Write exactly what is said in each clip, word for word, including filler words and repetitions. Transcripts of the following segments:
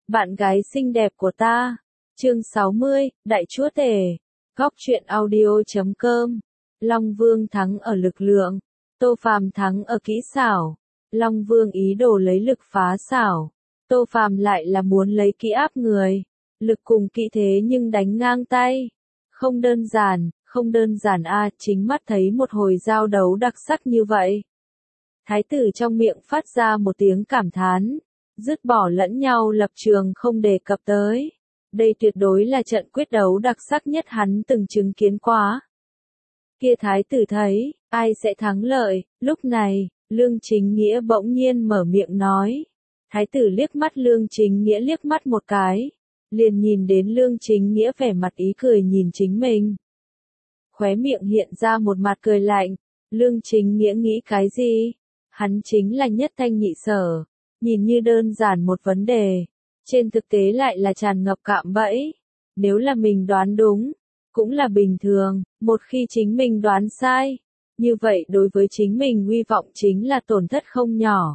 bạn gái xinh đẹp của ta. Chương sáu mươi, Đại Chúa Tể. Góc truyện audio chấm com. Long Vương thắng ở lực lượng, Tô Phàm thắng ở kỹ xảo. Long Vương ý đồ lấy lực phá xảo, Tô Phàm lại là muốn lấy kỹ áp người. Lực cùng kỹ thế nhưng đánh ngang tay. Không đơn giản, không đơn giản a, chính mắt thấy một hồi giao đấu đặc sắc như vậy. Thái tử trong miệng phát ra một tiếng cảm thán, dứt bỏ lẫn nhau lập trường không đề cập tới. Đây tuyệt đối là trận quyết đấu đặc sắc nhất hắn từng chứng kiến qua. Kia thái tử thấy, ai sẽ thắng lợi, lúc này, Lương Chính Nghĩa bỗng nhiên mở miệng nói. Thái tử liếc mắt Lương Chính Nghĩa liếc mắt một cái, liền nhìn đến Lương Chính Nghĩa vẻ mặt ý cười nhìn chính mình. Khóe miệng hiện ra một mặt cười lạnh, Lương Chính Nghĩa nghĩ cái gì? Hắn chính là nhất thanh nhị sở, nhìn như đơn giản một vấn đề, trên thực tế lại là tràn ngập cạm bẫy. Nếu là mình đoán đúng, cũng là bình thường, một khi chính mình đoán sai, như vậy đối với chính mình hy vọng chính là tổn thất không nhỏ.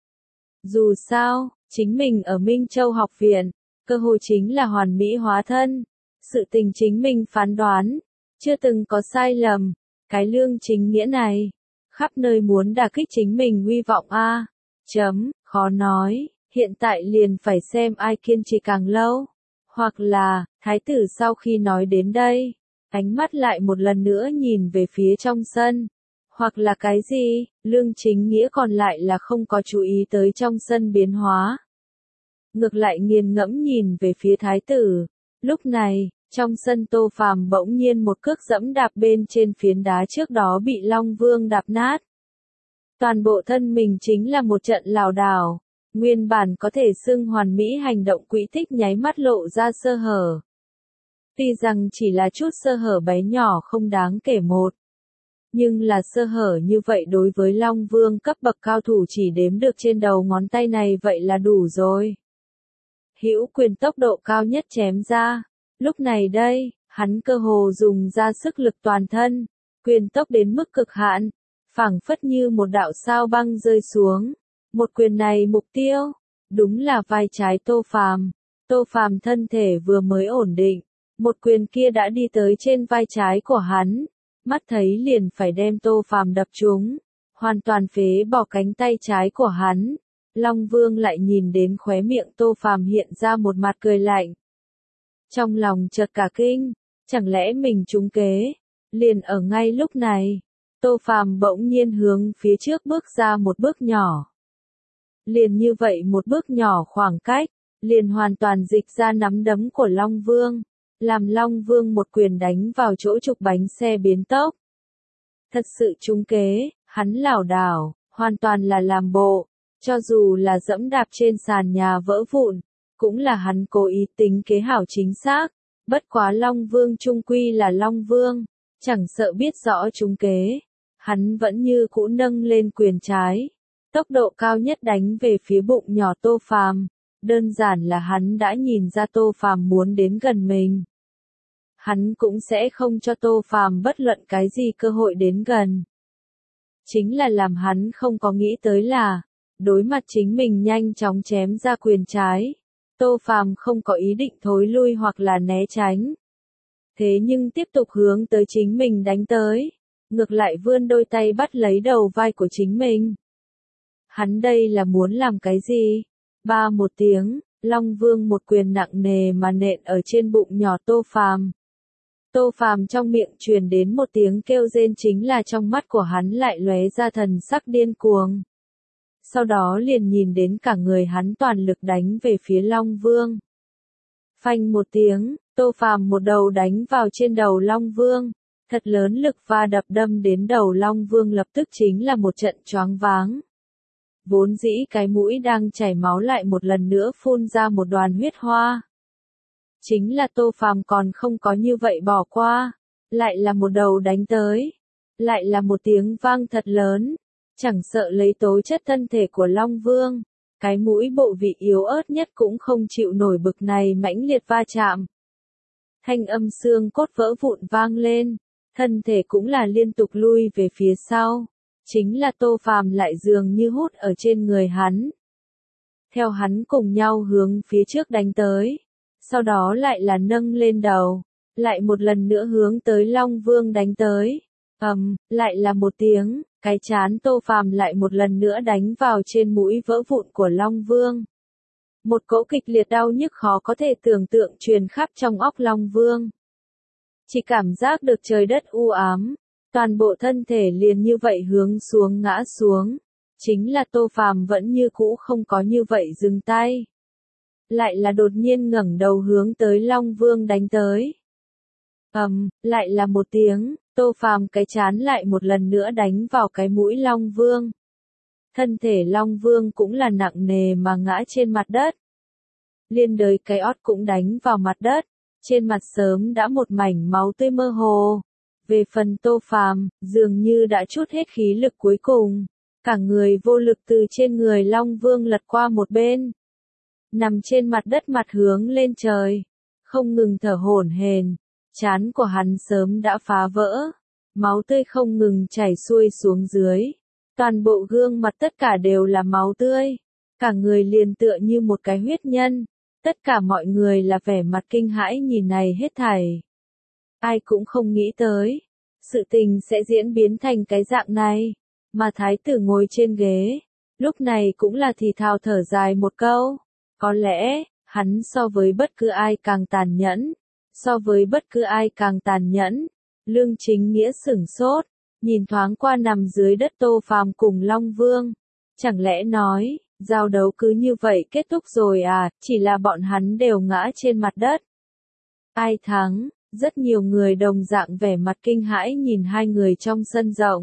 Dù sao, chính mình ở Minh Châu học viện, cơ hội chính là hoàn mỹ hóa thân, sự tình chính mình phán đoán, chưa từng có sai lầm, cái Lương Chính Nghĩa này, khắp nơi muốn đả kích chính mình hy vọng a. Chấm, khó nói, hiện tại liền phải xem ai kiên trì càng lâu. Hoặc là, thái tử sau khi nói đến đây, ánh mắt lại một lần nữa nhìn về phía trong sân. Hoặc là cái gì, Lương Chính Nghĩa còn lại là không có chú ý tới trong sân biến hóa. Ngược lại nghiền ngẫm nhìn về phía thái tử. Lúc này, trong sân Tô Phàm bỗng nhiên một cước dẫm đạp bên trên phiến đá trước đó bị Long Vương đạp nát. Toàn bộ thân mình chính là một trận lảo đảo, nguyên bản có thể xưng hoàn mỹ hành động quỹ tích nháy mắt lộ ra sơ hở. Tuy rằng chỉ là chút sơ hở bé nhỏ không đáng kể một, nhưng là sơ hở như vậy đối với Long Vương cấp bậc cao thủ chỉ đếm được trên đầu ngón tay này vậy là đủ rồi. Hữu quyền tốc độ cao nhất chém ra, lúc này đây, hắn cơ hồ dùng ra sức lực toàn thân, quyền tốc đến mức cực hạn, phảng phất như một đạo sao băng rơi xuống. Một quyền này mục tiêu, đúng là vai trái Tô Phàm. Tô Phàm thân thể vừa mới ổn định, một quyền kia đã đi tới trên vai trái của hắn, mắt thấy liền phải đem Tô Phàm đập trúng, hoàn toàn phế bỏ cánh tay trái của hắn. Long Vương lại nhìn đến khóe miệng Tô Phàm hiện ra một mặt cười lạnh. Trong lòng chợt cả kinh, chẳng lẽ mình trúng kế? Liền ở ngay lúc này, Tô Phàm bỗng nhiên hướng phía trước bước ra một bước nhỏ. Liền như vậy một bước nhỏ khoảng cách, liền hoàn toàn dịch ra nắm đấm của Long Vương, làm Long Vương một quyền đánh vào chỗ trục bánh xe biến tốc. Thật sự trúng kế, hắn lảo đảo, hoàn toàn là làm bộ, cho dù là dẫm đạp trên sàn nhà vỡ vụn, cũng là hắn cố ý tính kế hảo chính xác, bất quá Long Vương chung quy là Long Vương, chẳng sợ biết rõ trúng kế, hắn vẫn như cũ nâng lên quyền trái. Tốc độ cao nhất đánh về phía bụng nhỏ Tô Phàm, đơn giản là hắn đã nhìn ra Tô Phàm muốn đến gần mình. Hắn cũng sẽ không cho Tô Phàm bất luận cái gì cơ hội đến gần. Chính là làm hắn không có nghĩ tới là, đối mặt chính mình nhanh chóng chém ra quyền trái, Tô Phàm không có ý định thối lui hoặc là né tránh. Thế nhưng tiếp tục hướng tới chính mình đánh tới, ngược lại vươn đôi tay bắt lấy đầu vai của chính mình. Hắn đây là muốn làm cái gì? Ba một tiếng, Long Vương một quyền nặng nề mà nện ở trên bụng nhỏ Tô Phàm. Tô Phàm trong miệng truyền đến một tiếng kêu rên, chính là trong mắt của hắn lại lóe ra thần sắc điên cuồng. Sau đó liền nhìn đến cả người hắn toàn lực đánh về phía Long Vương. Phanh một tiếng, Tô Phàm một đầu đánh vào trên đầu Long Vương, thật lớn lực va đập đâm đến đầu Long Vương lập tức chính là một trận choáng váng. Vốn dĩ cái mũi đang chảy máu lại một lần nữa phun ra một đoàn huyết hoa. Chính là Tô Phàm còn không có như vậy bỏ qua, lại là một đầu đánh tới, lại là một tiếng vang thật lớn, chẳng sợ lấy tố chất thân thể của Long Vương, cái mũi bộ vị yếu ớt nhất cũng không chịu nổi bực này mãnh liệt va chạm. Thanh âm xương cốt vỡ vụn vang lên, thân thể cũng là liên tục lui về phía sau. Chính là Tô Phàm lại dường như hút ở trên người hắn. theo hắn cùng nhau hướng phía trước đánh tới. Sau đó lại là nâng lên đầu, lại một lần nữa hướng tới Long Vương đánh tới. Ầm, um, lại là một tiếng, cái chán Tô Phàm lại một lần nữa đánh vào trên mũi vỡ vụn của Long Vương. Một cỗ kịch liệt đau nhức khó có thể tưởng tượng truyền khắp trong óc Long Vương. Chỉ cảm giác được trời đất u ám, toàn bộ thân thể liền như vậy hướng xuống ngã xuống. Chính là Tô Phàm vẫn như cũ không có như vậy dừng tay. Lại là đột nhiên ngẩng đầu hướng tới Long Vương đánh tới. Ầm, um, lại là một tiếng, Tô Phàm cái chán lại một lần nữa đánh vào cái mũi Long Vương. Thân thể Long Vương cũng là nặng nề mà ngã trên mặt đất. Liên đới cái ót cũng đánh vào mặt đất, trên mặt sớm đã một mảnh máu tươi mơ hồ. Về phần Tô Phàm, dường như đã trút hết khí lực cuối cùng, cả người vô lực từ trên người Long Vương lật qua một bên. Nằm trên mặt đất mặt hướng lên trời, không ngừng thở hổn hển, trán của hắn sớm đã phá vỡ, máu tươi không ngừng chảy xuôi xuống dưới. Toàn bộ gương mặt tất cả đều là máu tươi, cả người liền tựa như một cái huyết nhân. Tất cả mọi người là vẻ mặt kinh hãi nhìn này hết thảy. Ai cũng không nghĩ tới, sự tình sẽ diễn biến thành cái dạng này, mà thái tử ngồi trên ghế, lúc này cũng là thì thào thở dài một câu. Có lẽ, hắn so với bất cứ ai càng tàn nhẫn, so với bất cứ ai càng tàn nhẫn. Lương Chính Nghĩa sửng sốt, nhìn thoáng qua nằm dưới đất Tô Phàm cùng Long Vương. Chẳng lẽ nói, giao đấu cứ như vậy kết thúc rồi à, chỉ là bọn hắn đều ngã trên mặt đất. Ai thắng, rất nhiều người đồng dạng vẻ mặt kinh hãi nhìn hai người trong sân rộng.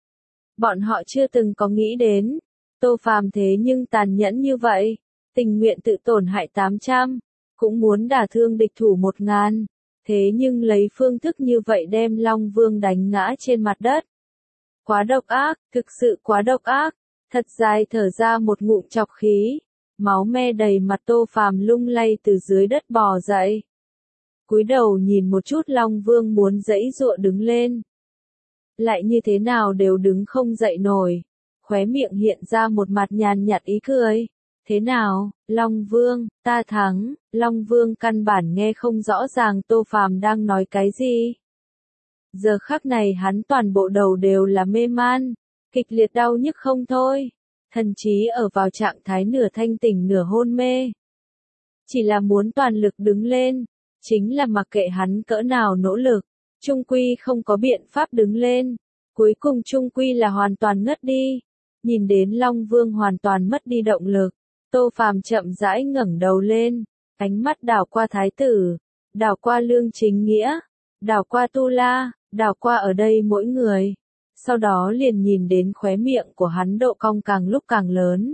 Bọn họ chưa từng có nghĩ đến, Tô Phàm thế nhưng tàn nhẫn như vậy, tình nguyện tự tổn hại tám trăm, cũng muốn đả thương địch thủ một ngàn, thế nhưng lấy phương thức như vậy đem Long Vương đánh ngã trên mặt đất. Quá độc ác, thực sự quá độc ác. Thật dài thở ra một ngụm chọc khí, máu me đầy mặt Tô Phàm lung lay từ dưới đất bò dậy. Cúi đầu nhìn một chút Long Vương muốn giãy giụa đứng lên. Lại như thế nào đều đứng không dậy nổi, khóe miệng hiện ra một mặt nhàn nhạt ý cười. Thế nào, Long Vương, ta thắng. Long Vương căn bản nghe không rõ ràng Tô Phàm đang nói cái gì. Giờ khắc này hắn toàn bộ đầu đều là mê man. Kịch liệt đau nhức không thôi, thần trí ở vào trạng thái nửa thanh tỉnh nửa hôn mê. Chỉ là muốn toàn lực đứng lên, chính là mặc kệ hắn cỡ nào nỗ lực, trung quy không có biện pháp đứng lên, cuối cùng trung quy là hoàn toàn ngất đi. Nhìn đến Long Vương hoàn toàn mất đi động lực, Tô Phàm chậm rãi ngẩng đầu lên, ánh mắt đảo qua thái tử, đảo qua Lương Chính Nghĩa, đảo qua Tu La, đảo qua ở đây mỗi người. Sau đó liền nhìn đến khóe miệng của hắn độ cong càng lúc càng lớn.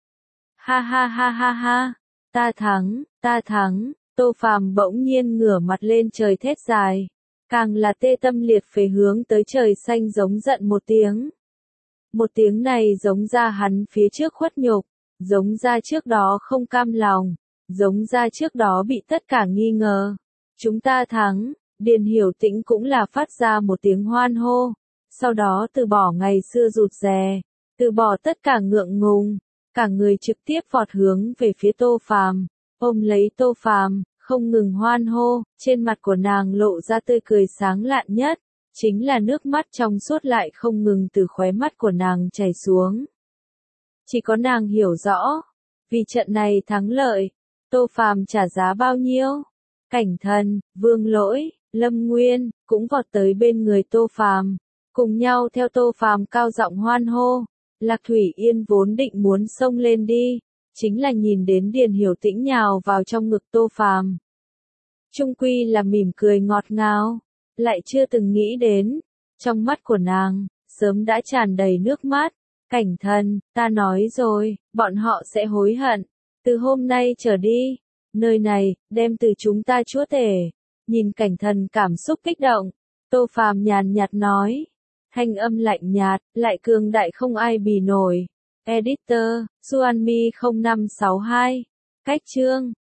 Ha ha ha ha ha, ta thắng, ta thắng. Tô Phàm bỗng nhiên ngửa mặt lên trời thét dài, càng là tê tâm liệt phế hướng tới trời xanh giống giận một tiếng. Một tiếng này giống ra hắn phía trước khuất nhục, giống ra trước đó không cam lòng, giống ra trước đó bị tất cả nghi ngờ. Chúng ta thắng. Điền Hiểu Tĩnh cũng là phát ra một tiếng hoan hô. Sau đó từ bỏ ngày xưa rụt rè, từ bỏ tất cả ngượng ngùng, cả người trực tiếp vọt hướng về phía Tô Phàm, ôm lấy Tô Phàm, không ngừng hoan hô, trên mặt của nàng lộ ra tươi cười sáng lạn nhất, chính là nước mắt trong suốt lại không ngừng từ khóe mắt của nàng chảy xuống. Chỉ có nàng hiểu rõ, vì trận này thắng lợi, Tô Phàm trả giá bao nhiêu. Cảnh Thần, Vương Lỗi, Lâm Nguyên cũng vọt tới bên người Tô Phàm, cùng nhau theo Tô Phàm cao giọng hoan hô. Lạc Thủy Yên vốn định muốn xông lên đi, chính là nhìn đến Điền Hiểu Tĩnh nhào vào trong ngực Tô Phàm, trung quy là mỉm cười ngọt ngào, lại chưa từng nghĩ đến, trong mắt của nàng sớm đã tràn đầy nước mắt. Cảnh Thần, ta nói rồi, bọn họ sẽ hối hận. Từ hôm nay trở đi, nơi này đem từ chúng ta chúa tể. Nhìn Cảnh Thần cảm xúc kích động, Tô Phàm nhàn nhạt nói, thanh âm lạnh nhạt, lại cường đại không ai bì nổi. Editor, Xuanmi không năm sáu hai. Cách chương